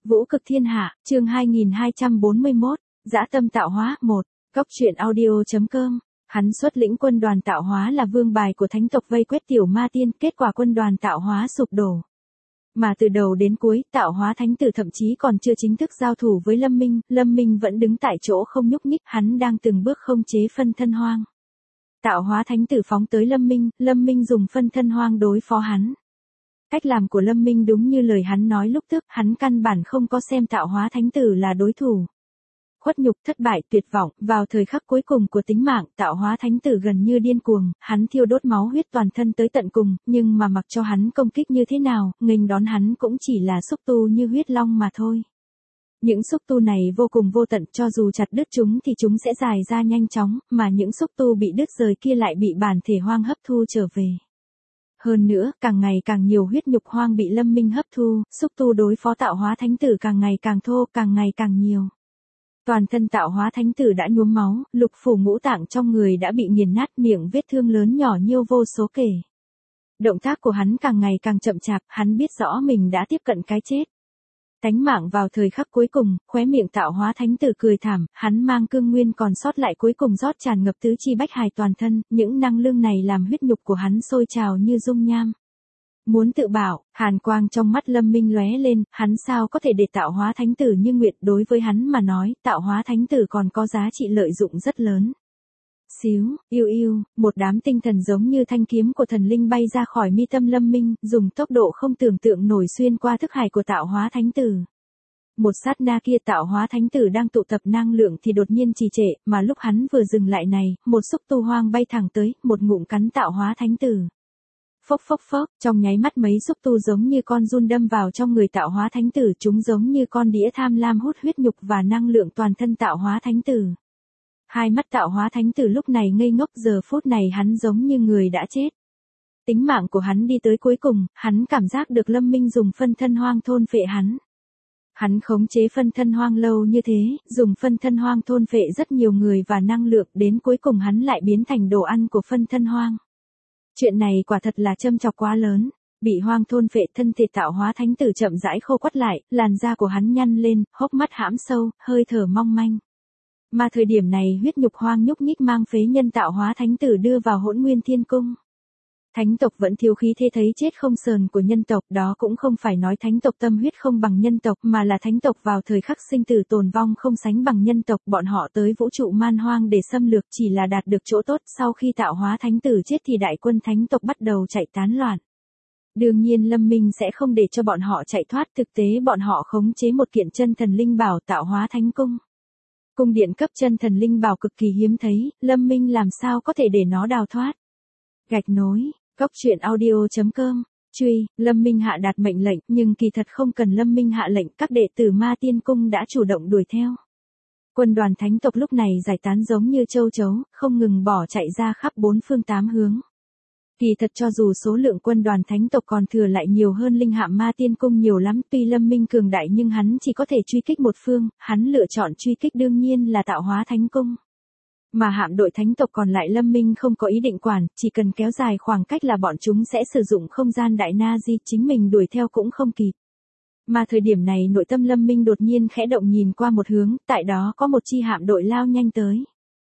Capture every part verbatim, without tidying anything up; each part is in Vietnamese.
Vũ cực thiên hạ, chương hai nghìn hai trăm bốn mươi mốt, dã tâm tạo hóa, một, Cốc truyện audio.com. Hắn xuất lĩnh quân đoàn tạo hóa là vương bài của thánh tộc vây quét tiểu ma tiên, kết quả quân đoàn tạo hóa sụp đổ. Mà từ đầu đến cuối, tạo hóa thánh tử thậm chí còn chưa chính thức giao thủ với Lâm Minh, Lâm Minh vẫn đứng tại chỗ không nhúc nhích, hắn đang từng bước không chế phân thân hoang. Tạo hóa thánh tử phóng tới Lâm Minh, Lâm Minh dùng phân thân hoang đối phó hắn. Cách làm của Lâm Minh đúng như lời hắn nói lúc trước, hắn căn bản không có xem tạo hóa thánh tử là đối thủ. Khuất nhục, thất bại, tuyệt vọng, vào thời khắc cuối cùng của tính mạng, tạo hóa thánh tử gần như điên cuồng, hắn thiêu đốt máu huyết toàn thân tới tận cùng, nhưng mà mặc cho hắn công kích như thế nào, nghênh đón hắn cũng chỉ là xúc tu như huyết long mà thôi. Những xúc tu này vô cùng vô tận, cho dù chặt đứt chúng thì chúng sẽ dài ra nhanh chóng, mà những xúc tu bị đứt rời kia lại bị bản thể hoang hấp thu trở về. Hơn nữa, càng ngày càng nhiều huyết nhục hoang bị Lâm Minh hấp thu, xúc tu đối phó tạo hóa thánh tử càng ngày càng thô, càng ngày càng nhiều. Toàn thân tạo hóa thánh tử đã nhuốm máu, lục phủ ngũ tạng trong người đã bị nghiền nát, miệng vết thương lớn nhỏ nhiêu vô số kể. Động tác của hắn càng ngày càng chậm chạp, hắn biết rõ mình đã tiếp cận cái chết. Tánh mạng vào thời khắc cuối cùng, khóe miệng tạo hóa thánh tử cười thảm, hắn mang cương nguyên còn sót lại cuối cùng rót tràn ngập tứ chi bách hài toàn thân, những năng lượng này làm huyết nhục của hắn sôi trào như dung nham. Muốn tự bảo, hàn quang trong mắt Lâm Minh lóe lên, hắn sao có thể để tạo hóa thánh tử như nguyện, đối với hắn mà nói, tạo hóa thánh tử còn có giá trị lợi dụng rất lớn. Xíu, yêu yêu, một đám tinh thần giống như thanh kiếm của thần linh bay ra khỏi mi tâm Lâm Minh, dùng tốc độ không tưởng tượng nổi xuyên qua thức hải của tạo hóa thánh tử. Một sát na kia tạo hóa thánh tử đang tụ tập năng lượng thì đột nhiên trì trệ, mà lúc hắn vừa dừng lại này, một xúc tu hoang bay thẳng tới, một ngụm cắn tạo hóa thánh tử. Phốc phốc phốc, trong nháy mắt mấy xúc tu giống như con giun đâm vào trong người tạo hóa thánh tử, chúng giống như con đĩa tham lam hút huyết nhục và năng lượng toàn thân tạo hóa thánh tử. Hai mắt tạo hóa thánh tử lúc này ngây ngốc, giờ phút này hắn giống như người đã chết. Tính mạng của hắn đi tới cuối cùng, hắn cảm giác được Lâm Minh dùng phân thân hoang thôn phệ hắn. Hắn khống chế phân thân hoang lâu như thế, dùng phân thân hoang thôn phệ rất nhiều người và năng lượng, đến cuối cùng hắn lại biến thành đồ ăn của phân thân hoang. Chuyện này quả thật là châm chọc quá lớn. Bị hoang thôn phệ, thân thể tạo hóa thánh tử chậm rãi khô quắt lại, làn da của hắn nhăn lên, hốc mắt hãm sâu, hơi thở mong manh. Mà thời điểm này huyết nhục hoang nhúc nhích mang phế nhân tạo hóa thánh tử đưa vào Hỗn Nguyên Thiên Cung. Thánh tộc vẫn thiếu khí thế thấy chết không sờn của nhân tộc, đó cũng không phải nói thánh tộc tâm huyết không bằng nhân tộc, mà là thánh tộc vào thời khắc sinh tử tồn vong không sánh bằng nhân tộc, bọn họ tới vũ trụ man hoang để xâm lược chỉ là đạt được chỗ tốt, sau khi tạo hóa thánh tử chết thì đại quân thánh tộc bắt đầu chạy tán loạn. Đương nhiên Lâm Minh sẽ không để cho bọn họ chạy thoát, thực tế bọn họ khống chế một kiện chân thần linh bảo tạo hóa thánh cung. Cung điện cấp chân thần linh bảo cực kỳ hiếm thấy, Lâm Minh làm sao có thể để nó đào thoát. Gạch nối, Cốc truyện audio.com, truy, Lâm Minh hạ đạt mệnh lệnh, nhưng kỳ thật không cần Lâm Minh hạ lệnh, các đệ tử ma tiên cung đã chủ động đuổi theo. Quân đoàn thánh tộc lúc này giải tán giống như châu chấu, không ngừng bỏ chạy ra khắp bốn phương tám hướng. Kỳ thật cho dù số lượng quân đoàn thánh tộc còn thừa lại nhiều hơn linh hạm ma tiên cung nhiều lắm, tuy Lâm Minh cường đại nhưng hắn chỉ có thể truy kích một phương, hắn lựa chọn truy kích đương nhiên là tạo hóa thánh cung. Mà hạm đội thánh tộc còn lại Lâm Minh không có ý định quản, chỉ cần kéo dài khoảng cách là bọn chúng sẽ sử dụng không gian đại na di, chính mình đuổi theo cũng không kịp. Mà thời điểm này nội tâm Lâm Minh đột nhiên khẽ động, nhìn qua một hướng, tại đó có một chi hạm đội lao nhanh tới.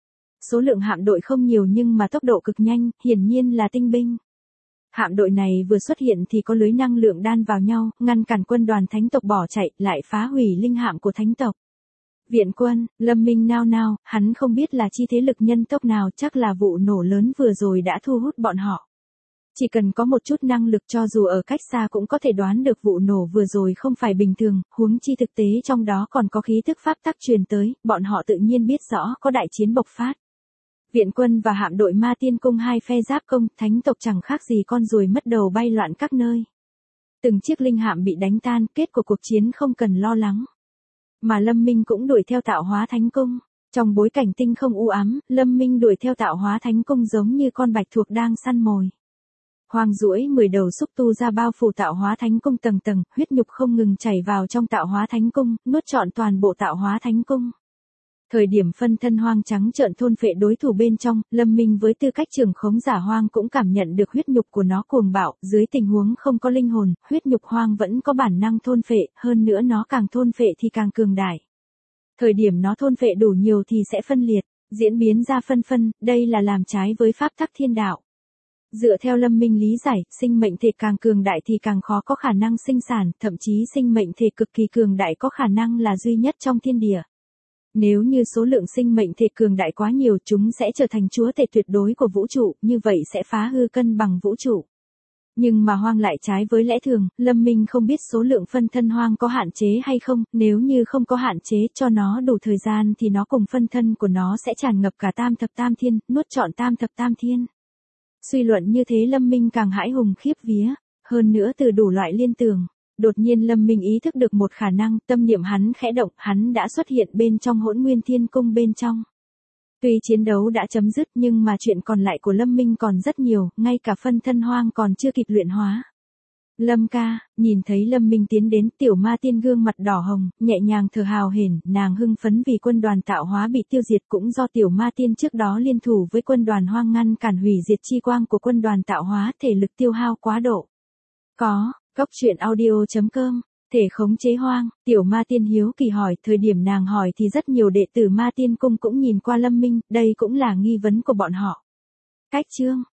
Số lượng hạm đội không nhiều nhưng mà tốc độ cực nhanh, hiển nhiên là tinh binh. Hạm đội này vừa xuất hiện thì có lưới năng lượng đan vào nhau, ngăn cản quân đoàn thánh tộc bỏ chạy, lại phá hủy linh hạm của thánh tộc. Viện quân, Lâm Minh nao nao, hắn không biết là chi thế lực nhân tộc nào, chắc là vụ nổ lớn vừa rồi đã thu hút bọn họ. Chỉ cần có một chút năng lực cho dù ở cách xa cũng có thể đoán được vụ nổ vừa rồi không phải bình thường, huống chi thực tế trong đó còn có khí thức pháp tắc truyền tới, bọn họ tự nhiên biết rõ có đại chiến bộc phát. Viện quân và hạm đội ma tiên cung hai phe giáp công, thánh tộc chẳng khác gì con ruồi mất đầu bay loạn các nơi. Từng chiếc linh hạm bị đánh tan, kết của cuộc chiến không cần lo lắng. Mà Lâm Minh cũng đuổi theo tạo hóa thánh cung. Trong bối cảnh tinh không u ám, Lâm Minh đuổi theo tạo hóa thánh cung giống như con bạch tuộc đang săn mồi. Hoang duỗi mười đầu xúc tu ra bao phủ tạo hóa thánh cung tầng tầng, huyết nhục không ngừng chảy vào trong tạo hóa thánh cung, nuốt trọn toàn bộ tạo hóa thánh cung. Thời điểm phân thân hoang trắng trợn thôn phệ đối thủ bên trong, Lâm Minh với tư cách trưởng khống giả hoang cũng cảm nhận được huyết nhục của nó cuồng bạo, dưới tình huống không có linh hồn, huyết nhục hoang vẫn có bản năng thôn phệ, hơn nữa nó càng thôn phệ thì càng cường đại. Thời điểm nó thôn phệ đủ nhiều thì sẽ phân liệt, diễn biến ra phân phân, đây là làm trái với pháp tắc thiên đạo. Dựa theo Lâm Minh lý giải, sinh mệnh thể càng cường đại thì càng khó có khả năng sinh sản, thậm chí sinh mệnh thể cực kỳ cường đại có khả năng là duy nhất trong thiên địa. Nếu như số lượng sinh mệnh thể cường đại quá nhiều, chúng sẽ trở thành chúa tể tuyệt đối của vũ trụ, như vậy sẽ phá hư cân bằng vũ trụ. Nhưng mà hoang lại trái với lẽ thường, Lâm Minh không biết số lượng phân thân hoang có hạn chế hay không, nếu như không có hạn chế cho nó đủ thời gian thì nó cùng phân thân của nó sẽ tràn ngập cả tam thập tam thiên, nuốt trọn tam thập tam thiên. Suy luận như thế Lâm Minh càng hãi hùng khiếp vía, hơn nữa từ đủ loại liên tưởng. Đột nhiên Lâm Minh ý thức được một khả năng, tâm niệm hắn khẽ động, hắn đã xuất hiện bên trong Hỗn Nguyên Thiên Cung bên trong. Tuy chiến đấu đã chấm dứt nhưng mà chuyện còn lại của Lâm Minh còn rất nhiều, ngay cả phân thân hoang còn chưa kịp luyện hóa. Lâm ca, nhìn thấy Lâm Minh tiến đến, tiểu ma tiên gương mặt đỏ hồng, nhẹ nhàng thở hào hển, nàng hưng phấn vì quân đoàn tạo hóa bị tiêu diệt cũng do tiểu ma tiên trước đó liên thủ với quân đoàn hoang ngăn cản hủy diệt chi quang của quân đoàn tạo hóa, thể lực tiêu hao quá độ. Có, Cốc truyện audio chấm com, thể khống chế hoang, tiểu ma tiên hiếu kỳ hỏi, thời điểm nàng hỏi thì rất nhiều đệ tử ma tiên cung cũng nhìn qua Lâm Minh, đây cũng là nghi vấn của bọn họ. Cách chương